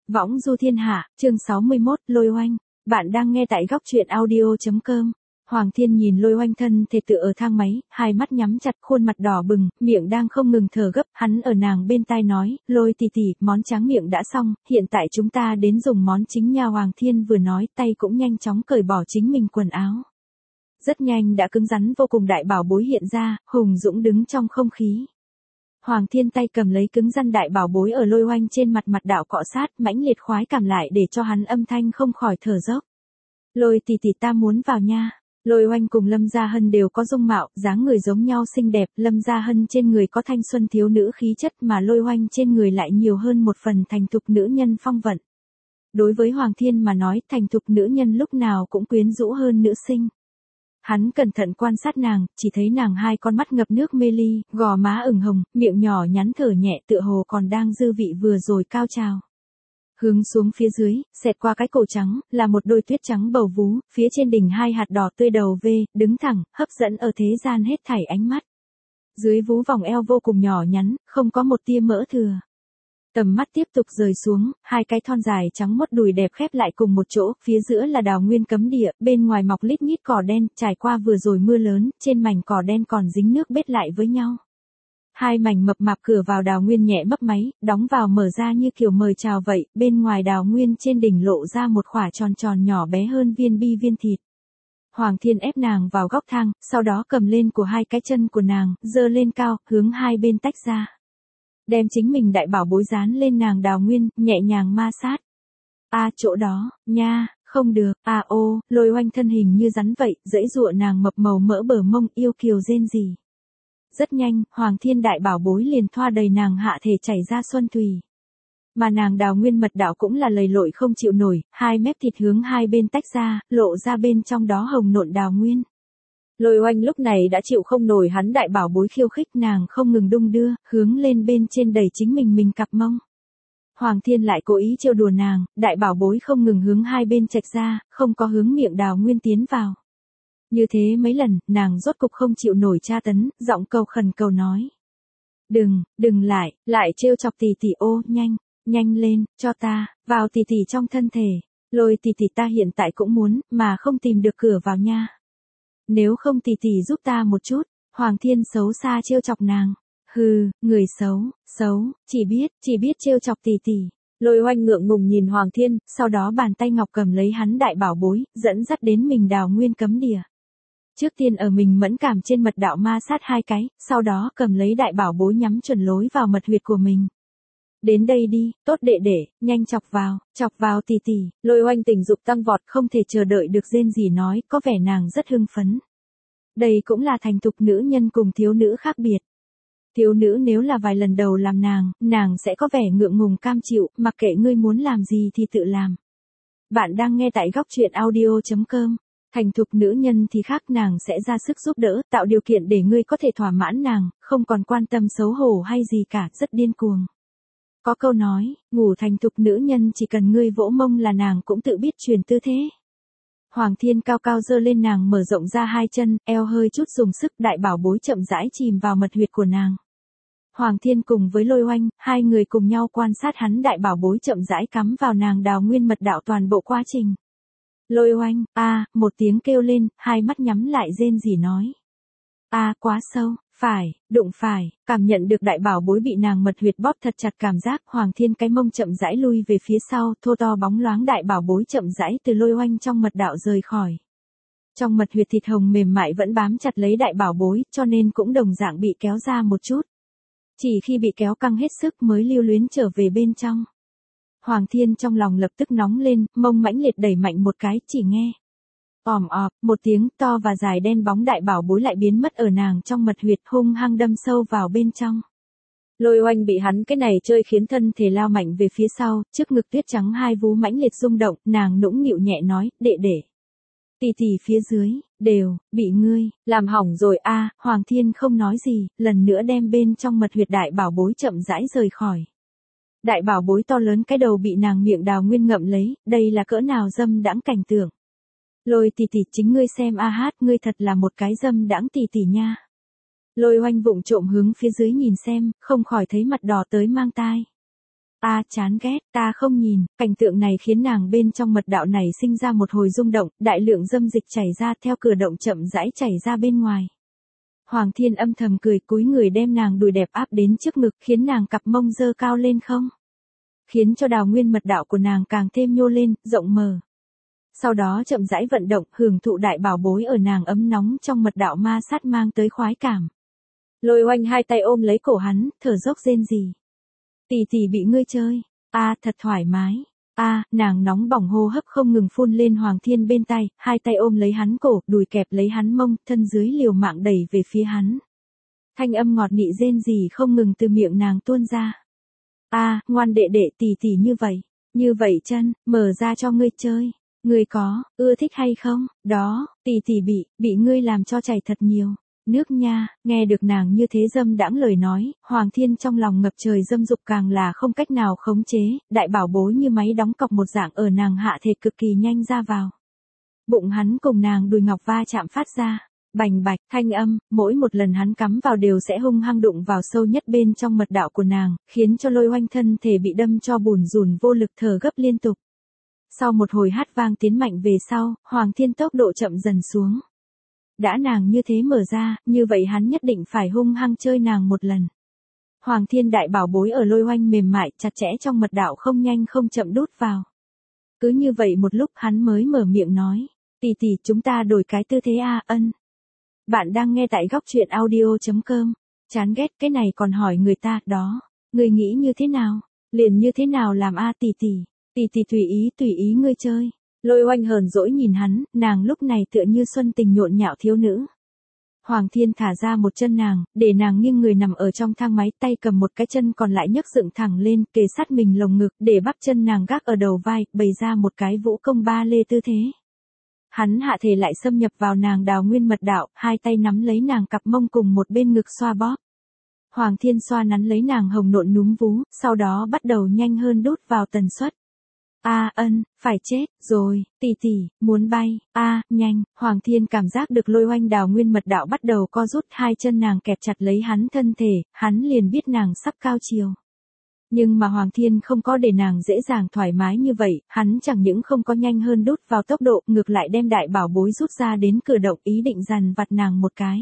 Võng du thiên hạ, chương 61, Lôi Oanh. Bạn đang nghe tại góc truyện audio.com. Hoàng Thiên nhìn Lôi Oanh thân thể tựa ở thang máy, hai mắt nhắm chặt, khuôn mặt đỏ bừng, miệng đang không ngừng thở gấp, hắn ở nàng bên tai nói, Lôi tỷ tỷ, món tráng miệng đã xong, hiện tại chúng ta đến dùng món chính nha. Hoàng Thiên vừa nói, tay cũng nhanh chóng cởi bỏ chính mình quần áo. Rất nhanh đã cứng rắn vô cùng đại bảo bối hiện ra, hùng dũng đứng trong không khí. Hoàng Thiên tay cầm lấy cứng rắn đại bảo bối ở Lôi Oanh trên mặt đạo cọ sát, mãnh liệt khoái cảm lại để cho hắn âm thanh không khỏi thở dốc. Lôi tỷ tỷ ta muốn vào nha. Lôi Oanh cùng Lâm Gia Hân đều có dung mạo, dáng người giống nhau xinh đẹp, Lâm Gia Hân trên người có thanh xuân thiếu nữ khí chất mà Lôi Oanh trên người lại nhiều hơn một phần thành thục nữ nhân phong vận. Đối với Hoàng Thiên mà nói, thành thục nữ nhân lúc nào cũng quyến rũ hơn nữ sinh. Hắn cẩn thận quan sát nàng, chỉ thấy nàng hai con mắt ngập nước mê ly, gò má ửng hồng, miệng nhỏ nhắn thở nhẹ tựa hồ còn đang dư vị vừa rồi cao trào. Hướng xuống phía dưới, xẹt qua cái cổ trắng, là một đôi tuyết trắng bầu vú, phía trên đỉnh hai hạt đỏ tươi đầu V, đứng thẳng, hấp dẫn ở thế gian hết thảy ánh mắt. Dưới vú vòng eo vô cùng nhỏ nhắn, không có một tia mỡ thừa. Tầm mắt tiếp tục rời xuống, hai cái thon dài trắng mốt đùi đẹp khép lại cùng một chỗ, phía giữa là đào nguyên cấm địa, bên ngoài mọc lít nhít cỏ đen, trải qua vừa rồi mưa lớn, trên mảnh cỏ đen còn dính nước bết lại với nhau. Hai mảnh mập mạp cửa vào đào nguyên nhẹ mấp máy, đóng vào mở ra như kiểu mời chào vậy, bên ngoài đào nguyên trên đỉnh lộ ra một khỏa tròn tròn nhỏ bé hơn viên bi viên thịt. Hoàng Thiên ép nàng vào góc thang, sau đó cầm lên của hai cái chân của nàng, giơ lên cao, hướng hai bên tách ra. Đem chính mình đại bảo bối dán lên nàng đào nguyên, nhẹ nhàng ma sát. Chỗ đó, nha, không được, ô, Lôi Oanh thân hình như rắn vậy, dãy dụa nàng mập màu mỡ bờ mông yêu kiều rên rỉ. Rất nhanh, Hoàng Thiên đại bảo bối liền thoa đầy nàng hạ thể chảy ra xuân thủy. Mà nàng đào nguyên mật đạo cũng là lầy lội không chịu nổi, hai mép thịt hướng hai bên tách ra, lộ ra bên trong đó hồng nộn đào nguyên. Lôi Oanh lúc này đã chịu không nổi hắn đại bảo bối khiêu khích, nàng không ngừng đung đưa, hướng lên bên trên đẩy chính mình cặp mông. Hoàng Thiên lại cố ý trêu đùa nàng, đại bảo bối không ngừng hướng hai bên chệch ra, không có hướng miệng đào nguyên tiến vào. Như thế mấy lần, nàng rốt cục không chịu nổi tra tấn, giọng cầu khẩn cầu nói. Đừng lại trêu chọc tỷ tỷ, ô, nhanh lên, cho ta, vào tỷ tỷ trong thân thể. Lôi tỷ tỷ ta hiện tại cũng muốn, mà không tìm được cửa vào nha. Nếu không tỷ tỷ giúp ta một chút. Hoàng Thiên xấu xa trêu chọc nàng. Hừ, người xấu, chỉ biết trêu chọc tỷ tỷ. Lôi Oanh ngượng ngùng nhìn Hoàng Thiên, sau đó bàn tay ngọc cầm lấy hắn đại bảo bối, dẫn dắt đến mình đào nguyên cấm địa. Trước tiên ở mình mẫn cảm trên mật đạo ma sát hai cái, sau đó cầm lấy đại bảo bối nhắm chuẩn lối vào mật huyệt của mình. Đến đây đi, tốt đệ đệ, nhanh chọc vào tỷ tỷ. Lôi Oanh tình dục tăng vọt, không thể chờ đợi được rên gì nói, có vẻ nàng rất hưng phấn. Đây cũng là thành thục nữ nhân cùng thiếu nữ khác biệt. Thiếu nữ nếu là vài lần đầu làm nàng sẽ có vẻ ngượng ngùng cam chịu, mặc kệ ngươi muốn làm gì thì tự làm. Bạn đang nghe tại góc truyện audio.com. Thành thục nữ nhân thì khác, nàng sẽ ra sức giúp đỡ, tạo điều kiện để ngươi có thể thỏa mãn nàng, không còn quan tâm xấu hổ hay gì cả, rất điên cuồng. Có câu nói, ngủ thành thục nữ nhân chỉ cần ngươi vỗ mông là nàng cũng tự biết chuyển tư thế. Hoàng Thiên cao cao giơ lên nàng, mở rộng ra hai chân, eo hơi chút dùng sức, đại bảo bối chậm rãi chìm vào mật huyệt của nàng. Hoàng Thiên cùng với Lôi Oanh, hai người cùng nhau quan sát hắn đại bảo bối chậm rãi cắm vào nàng đào nguyên mật đạo toàn bộ quá trình. Lôi Oanh, một tiếng kêu lên, hai mắt nhắm lại rên rỉ nói. Quá sâu, đụng phải, cảm nhận được đại bảo bối bị nàng mật huyệt bóp thật chặt cảm giác, Hoàng Thiên cái mông chậm rãi lui về phía sau, thô to bóng loáng đại bảo bối chậm rãi từ Lôi Oanh trong mật đạo rời khỏi. Trong mật huyệt thịt hồng mềm mại vẫn bám chặt lấy đại bảo bối, cho nên cũng đồng dạng bị kéo ra một chút. Chỉ khi bị kéo căng hết sức mới lưu luyến trở về bên trong. Hoàng Thiên trong lòng lập tức nóng lên, mông mãnh liệt đẩy mạnh một cái, chỉ nghe. Một tiếng to và dài đen bóng đại bảo bối lại biến mất ở nàng trong mật huyệt, hung hăng đâm sâu vào bên trong. Lôi Oanh bị hắn cái này chơi khiến thân thể lao mạnh về phía sau, trước ngực tuyết trắng hai vú mãnh liệt rung động, nàng nũng nịu nhẹ nói, đệ đệ. Tỷ tỷ phía dưới, đều, bị ngươi, làm hỏng rồi. Hoàng Thiên không nói gì, lần nữa đem bên trong mật huyệt đại bảo bối chậm rãi rời khỏi. Đại bảo bối to lớn cái đầu bị nàng miệng đào nguyên ngậm lấy, đây là cỡ nào dâm đãng cảnh tượng. Lôi tỷ tỷ, chính ngươi xem ngươi thật là một cái dâm đãng tỷ tỷ nha. Lôi Oanh vụng trộm hướng phía dưới nhìn xem, không khỏi thấy mặt đỏ tới mang tai. Chán ghét, ta không nhìn, cảnh tượng này khiến nàng bên trong mật đạo này sinh ra một hồi rung động, đại lượng dâm dịch chảy ra theo cửa động chậm rãi chảy ra bên ngoài. Hoàng Thiên âm thầm cười cúi người đem nàng đùi đẹp áp đến trước ngực khiến nàng cặp mông dơ cao lên không. Khiến cho đào nguyên mật đạo của nàng càng thêm nhô lên, rộng mở. Sau đó chậm rãi vận động, hưởng thụ đại bảo bối ở nàng ấm nóng trong mật đạo ma sát mang tới khoái cảm. Lôi Oanh hai tay ôm lấy cổ hắn, thở dốc rên rỉ. Tỷ tỷ bị ngươi chơi. Thật thoải mái. Nàng nóng bỏng hô hấp không ngừng phun lên Hoàng Thiên bên tay, hai tay ôm lấy hắn cổ, đùi kẹp lấy hắn mông, thân dưới liều mạng đẩy về phía hắn. Thanh âm ngọt nị rên rỉ không ngừng từ miệng nàng tuôn ra. Ngoan đệ đệ tỷ tỷ như vậy chân, mở ra cho ngươi chơi. Ngươi có, ưa thích hay không? Đó, tỷ tỷ bị ngươi làm cho chảy thật nhiều. Nước nha, nghe được nàng như thế dâm đãng lời nói, Hoàng Thiên trong lòng ngập trời dâm dục càng là không cách nào khống chế, đại bảo bối như máy đóng cọc một dạng ở nàng hạ thể cực kỳ nhanh ra vào. Bụng hắn cùng nàng đùi ngọc va chạm phát ra, bành bạch, thanh âm, mỗi một lần hắn cắm vào đều sẽ hung hăng đụng vào sâu nhất bên trong mật đạo của nàng, khiến cho Lôi Oanh thân thể bị đâm cho bùn rùn vô lực thở gấp liên tục. Sau một hồi hát vang tiến mạnh về sau, Hoàng Thiên tốc độ chậm dần xuống. Đã nàng như thế mở ra, như vậy hắn nhất định phải hung hăng chơi nàng một lần. Hoàng Thiên đại bảo bối ở Lôi Oanh mềm mại, chặt chẽ trong mật đạo không nhanh không chậm đút vào. Cứ như vậy một lúc hắn mới mở miệng nói, tỷ tỷ chúng ta đổi cái tư thế ân. Bạn đang nghe tại góc truyện audio.com, chán ghét cái này còn hỏi người ta, đó, người nghĩ như thế nào, liền như thế nào làm tỷ tỷ tùy ý ngươi chơi. Lôi Oanh hờn dỗi nhìn hắn, nàng lúc này tựa như xuân tình nhộn nhạo thiếu nữ. Hoàng Thiên thả ra một chân nàng, để nàng nghiêng người nằm ở trong thang máy, tay cầm một cái chân còn lại nhấc dựng thẳng lên, kề sát mình lồng ngực, để bắp chân nàng gác ở đầu vai, bày ra một cái vũ công ba lê tư thế. Hắn hạ thể lại xâm nhập vào nàng đào nguyên mật đạo, hai tay nắm lấy nàng cặp mông cùng một bên ngực xoa bóp. Hoàng Thiên xoa nắn lấy nàng hồng nộn núm vú, sau đó bắt đầu nhanh hơn đút vào tần suất. Ân, phải chết, rồi, tỷ tỷ, muốn bay, nhanh, Hoàng Thiên cảm giác được Lôi Oanh đào nguyên mật đạo bắt đầu co rút, hai chân nàng kẹp chặt lấy hắn thân thể, hắn liền biết nàng sắp cao chiều. Nhưng mà Hoàng Thiên không có để nàng dễ dàng thoải mái như vậy, hắn chẳng những không có nhanh hơn đút vào tốc độ, ngược lại đem đại bảo bối rút ra đến cửa động ý định dằn vặt nàng một cái.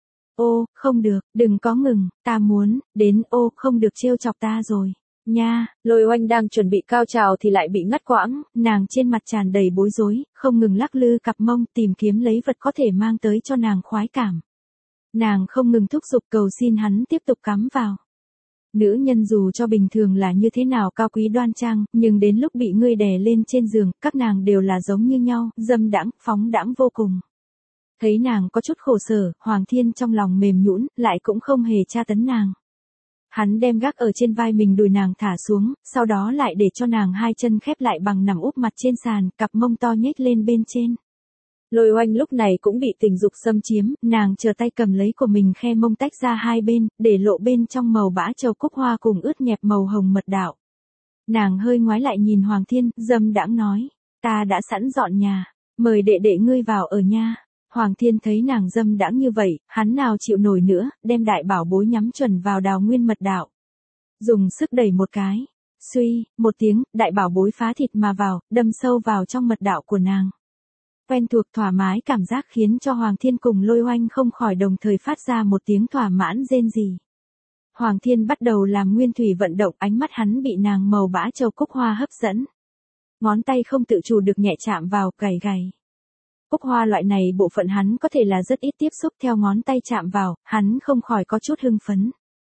Không được, đừng có ngừng, ta muốn, đến, không được trêu chọc ta rồi. Nha, Lôi Oanh đang chuẩn bị cao trào thì lại bị ngắt quãng, nàng trên mặt tràn đầy bối rối, không ngừng lắc lư cặp mông tìm kiếm lấy vật có thể mang tới cho nàng khoái cảm. Nàng không ngừng thúc giục cầu xin hắn tiếp tục cắm vào. Nữ nhân dù cho bình thường là như thế nào cao quý đoan trang, nhưng đến lúc bị ngươi đè lên trên giường, các nàng đều là giống như nhau, dâm đãng, phóng đãng vô cùng. Thấy nàng có chút khổ sở, Hoàng Thiên trong lòng mềm nhũn, lại cũng không hề tra tấn nàng. Hắn đem gác ở trên vai mình đùi nàng thả xuống, sau đó lại để cho nàng hai chân khép lại bằng nằm úp mặt trên sàn, cặp mông to nhếch lên bên trên. Lôi Oanh lúc này cũng bị tình dục xâm chiếm, nàng chờ tay cầm lấy của mình khe mông tách ra hai bên, để lộ bên trong màu bã châu cúc hoa cùng ướt nhẹp màu hồng mật đạo. Nàng hơi ngoái lại nhìn Hoàng Thiên, dâm đãng nói, ta đã sẵn dọn nhà, mời đệ đệ ngươi vào ở nha. Hoàng Thiên thấy nàng dâm đãng như vậy, hắn nào chịu nổi nữa, đem đại bảo bối nhắm chuẩn vào đào nguyên mật đạo. Dùng sức đẩy một cái, suy, một tiếng, đại bảo bối phá thịt mà vào, đâm sâu vào trong mật đạo của nàng. Quen thuộc thoải mái cảm giác khiến cho Hoàng Thiên cùng Lôi Oanh không khỏi đồng thời phát ra một tiếng thỏa mãn rên rỉ. Hoàng Thiên bắt đầu làm nguyên thủy vận động, ánh mắt hắn bị nàng màu bã châu cúc hoa hấp dẫn. Ngón tay không tự chủ được nhẹ chạm vào, gảy gảy. Cúc hoa loại này bộ phận hắn có thể là rất ít tiếp xúc, theo ngón tay chạm vào, hắn không khỏi có chút hưng phấn.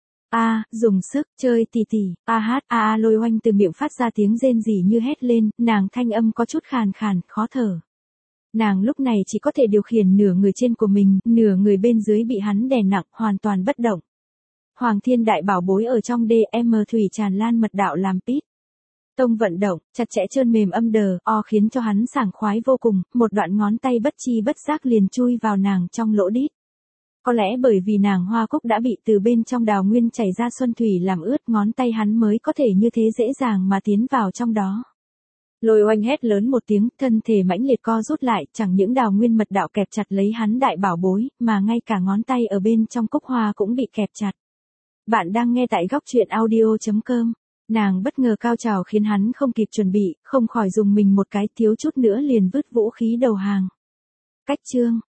Dùng sức, chơi tỉ tỉ, Lôi Oanh từ miệng phát ra tiếng rên rỉ như hét lên, nàng thanh âm có chút khàn khàn, khó thở. Nàng lúc này chỉ có thể điều khiển nửa người trên của mình, nửa người bên dưới bị hắn đè nặng, hoàn toàn bất động. Hoàng Thiên đại bảo bối ở trong DM thủy tràn lan mật đạo làm pít. Tông vận động, chặt chẽ trơn mềm âm đờ, khiến cho hắn sảng khoái vô cùng, một đoạn ngón tay bất chi bất giác liền chui vào nàng trong lỗ đít. Có lẽ bởi vì nàng hoa cúc đã bị từ bên trong đào nguyên chảy ra xuân thủy làm ướt, ngón tay hắn mới có thể như thế dễ dàng mà tiến vào trong đó. Lôi Oanh hét lớn một tiếng, thân thể mãnh liệt co rút lại, chẳng những đào nguyên mật đạo kẹp chặt lấy hắn đại bảo bối, mà ngay cả ngón tay ở bên trong cúc hoa cũng bị kẹp chặt. Bạn đang nghe tại góc truyện audio.com. Nàng bất ngờ cao trào khiến hắn không kịp chuẩn bị, không khỏi dùng mình một cái, thiếu chút nữa liền vứt vũ khí đầu hàng. Cách chương